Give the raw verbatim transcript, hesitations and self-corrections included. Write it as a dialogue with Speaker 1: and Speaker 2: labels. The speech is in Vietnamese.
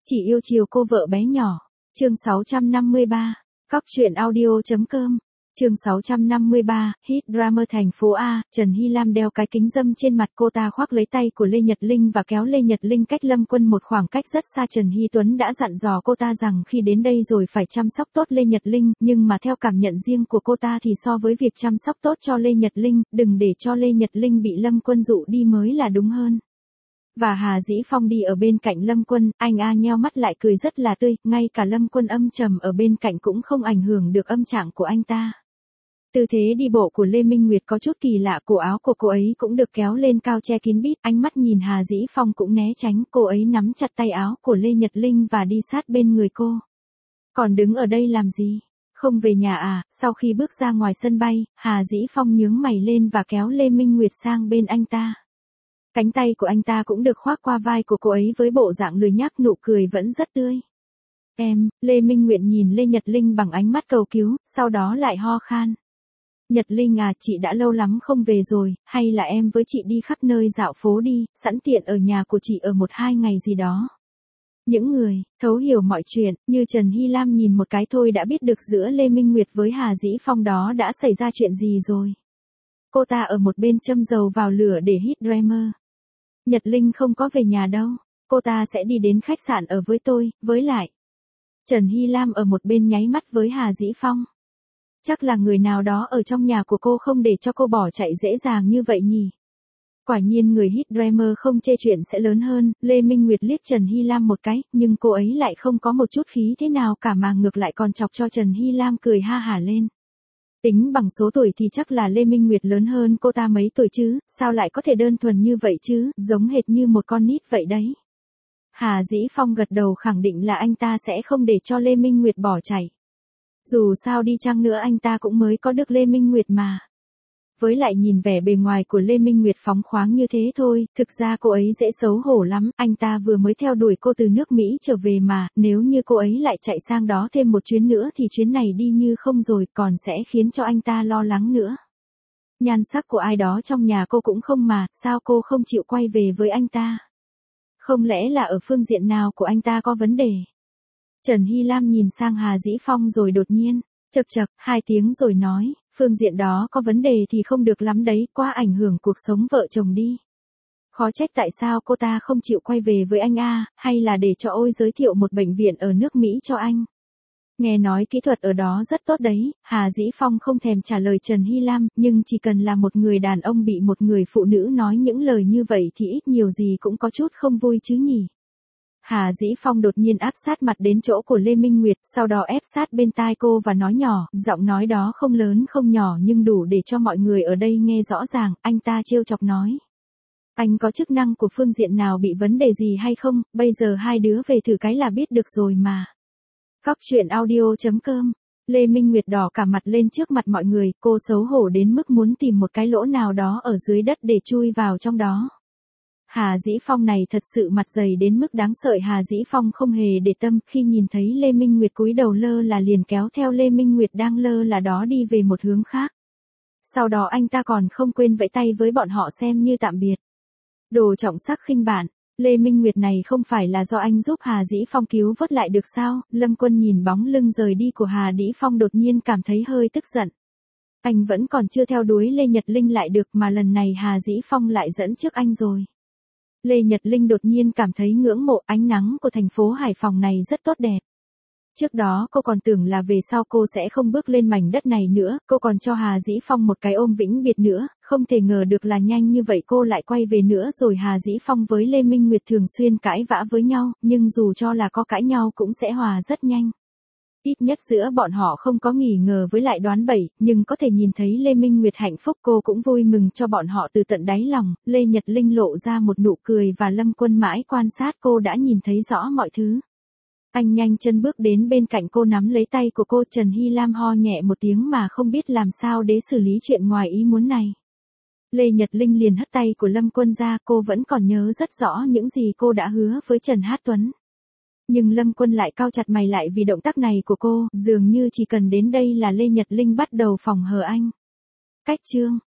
Speaker 1: Chỉ yêu chiều cô vợ bé nhỏ. Chương sáu trăm năm mươi ba. Cóc truyện audio.com. Chương sáu trăm năm mươi ba, hit drama thành phố A, Trần Hy Lam đeo cái kính râm trên mặt, cô ta khoác lấy tay của Lê Nhật Linh và kéo Lê Nhật Linh cách Lâm Quân một khoảng cách rất xa. Trần Hy Tuấn đã dặn dò cô ta rằng khi đến đây rồi phải chăm sóc tốt Lê Nhật Linh, nhưng mà theo cảm nhận riêng của cô ta thì so với việc chăm sóc tốt cho Lê Nhật Linh, đừng để cho Lê Nhật Linh bị Lâm Quân dụ đi mới là đúng hơn. Và Hà Dĩ Phong đi ở bên cạnh Lâm Quân, anh a nheo mắt lại cười rất là tươi, ngay cả Lâm Quân âm trầm ở bên cạnh cũng không ảnh hưởng được âm trạng của anh ta. Tư thế đi bộ của Lê Minh Nguyệt có chút kỳ lạ, cổ áo của cô ấy cũng được kéo lên cao che kín bít, ánh mắt nhìn Hà Dĩ Phong cũng né tránh, cô ấy nắm chặt tay áo của Lê Nhật Linh và đi sát bên người cô. Còn đứng ở đây làm gì? Không về nhà à? Sau khi bước ra ngoài sân bay, Hà Dĩ Phong nhướng mày lên và kéo Lê Minh Nguyệt sang bên anh ta. Cánh tay của anh ta cũng được khoác qua vai của cô ấy với bộ dạng lười nhác, nụ cười vẫn rất tươi. Em, Lê Minh Nguyệt nhìn Lê Nhật Linh bằng ánh mắt cầu cứu, sau đó lại ho khan. Nhật Linh à, chị đã lâu lắm không về rồi, hay là em với chị đi khắp nơi dạo phố đi, sẵn tiện ở nhà của chị ở một hai ngày gì đó. Những người thấu hiểu mọi chuyện như Trần Hy Lam nhìn một cái thôi đã biết được giữa Lê Minh Nguyệt với Hà Dĩ Phong đó đã xảy ra chuyện gì rồi. Cô ta ở một bên châm dầu vào lửa để hít drama. Nhật Linh không có về nhà đâu, cô ta sẽ đi đến khách sạn ở với tôi, với lại. Trần Hy Lam ở một bên nháy mắt với Hà Dĩ Phong. Chắc là người nào đó ở trong nhà của cô không để cho cô bỏ chạy dễ dàng như vậy nhỉ. Quả nhiên người hit drama không chê chuyện sẽ lớn hơn, Lê Minh Nguyệt liếc Trần Hy Lam một cái, nhưng cô ấy lại không có một chút khí thế nào cả mà ngược lại còn chọc cho Trần Hy Lam cười ha hả lên. Tính bằng số tuổi thì chắc là Lê Minh Nguyệt lớn hơn cô ta mấy tuổi chứ, sao lại có thể đơn thuần như vậy chứ, giống hệt như một con nít vậy đấy. Hà Dĩ Phong gật đầu khẳng định là anh ta sẽ không để cho Lê Minh Nguyệt bỏ chạy. Dù sao đi chăng nữa anh ta cũng mới có được Lê Minh Nguyệt mà. Với lại nhìn vẻ bề ngoài của Lê Minh Nguyệt phóng khoáng như thế thôi, thực ra cô ấy dễ xấu hổ lắm, anh ta vừa mới theo đuổi cô từ nước Mỹ trở về mà, nếu như cô ấy lại chạy sang đó thêm một chuyến nữa thì chuyến này đi như không rồi, còn sẽ khiến cho anh ta lo lắng nữa. Nhan sắc của ai đó trong nhà cô cũng không mà, sao cô không chịu quay về với anh ta? Không lẽ là ở phương diện nào của anh ta có vấn đề? Trần Hy Lam nhìn sang Hà Dĩ Phong rồi đột nhiên, chậc chậc, hai tiếng rồi nói, phương diện đó có vấn đề thì không được lắm đấy, quá ảnh hưởng cuộc sống vợ chồng đi. Khó trách tại sao cô ta không chịu quay về với anh a, hay là để cho Ôi giới thiệu một bệnh viện ở nước Mỹ cho anh. Nghe nói kỹ thuật ở đó rất tốt đấy, Hà Dĩ Phong không thèm trả lời Trần Hy Lam, nhưng chỉ cần là một người đàn ông bị một người phụ nữ nói những lời như vậy thì ít nhiều gì cũng có chút không vui chứ nhỉ. Hà Dĩ Phong đột nhiên áp sát mặt đến chỗ của Lê Minh Nguyệt, sau đó ép sát bên tai cô và nói nhỏ, giọng nói đó không lớn không nhỏ nhưng đủ để cho mọi người ở đây nghe rõ ràng, anh ta trêu chọc nói. Anh có chức năng của phương diện nào bị vấn đề gì hay không, bây giờ hai đứa về thử cái là biết được rồi mà. Cóc truyện audio.com. Lê Minh Nguyệt đỏ cả mặt lên trước mặt mọi người, cô xấu hổ đến mức muốn tìm một cái lỗ nào đó ở dưới đất để chui vào trong đó. Hà Dĩ Phong này thật sự mặt dày đến mức đáng sợ. Hà Dĩ Phong không hề để tâm, khi nhìn thấy Lê Minh Nguyệt cúi đầu lơ là liền kéo theo Lê Minh Nguyệt đang lơ là đó đi về một hướng khác. Sau đó anh ta còn không quên vẫy tay với bọn họ xem như tạm biệt. Đồ trọng sắc khinh bạn, Lê Minh Nguyệt này không phải là do anh giúp Hà Dĩ Phong cứu vớt lại được sao? Lâm Quân nhìn bóng lưng rời đi của Hà Dĩ Phong đột nhiên cảm thấy hơi tức giận. Anh vẫn còn chưa theo đuổi Lê Nhật Linh lại được mà lần này Hà Dĩ Phong lại dẫn trước anh rồi. Lê Nhật Linh đột nhiên cảm thấy ngưỡng mộ, ánh nắng của thành phố Hải Phòng này rất tốt đẹp. Trước đó cô còn tưởng là về sau cô sẽ không bước lên mảnh đất này nữa, cô còn cho Hà Dĩ Phong một cái ôm vĩnh biệt nữa, không thể ngờ được là nhanh như vậy cô lại quay về nữa rồi. Hà Dĩ Phong với Lê Minh Nguyệt thường xuyên cãi vã với nhau, nhưng dù cho là có cãi nhau cũng sẽ hòa rất nhanh. Ít nhất giữa bọn họ không có nghi ngờ với lại đoán bậy, nhưng có thể nhìn thấy Lê Minh Nguyệt hạnh phúc cô cũng vui mừng cho bọn họ từ tận đáy lòng. Lê Nhật Linh lộ ra một nụ cười và Lâm Quân mãi quan sát cô đã nhìn thấy rõ mọi thứ. Anh nhanh chân bước đến bên cạnh cô nắm lấy tay của cô. Trần Hy Lam ho nhẹ một tiếng mà không biết làm sao để xử lý chuyện ngoài ý muốn này. Lê Nhật Linh liền hất tay của Lâm Quân ra, cô vẫn còn nhớ rất rõ những gì cô đã hứa với Trần Hát Tuấn. Nhưng Lâm Quân lại cau chặt mày lại vì động tác này của cô, dường như chỉ cần đến đây là Lê Nhật Linh bắt đầu phỏng hờ anh. Cách chương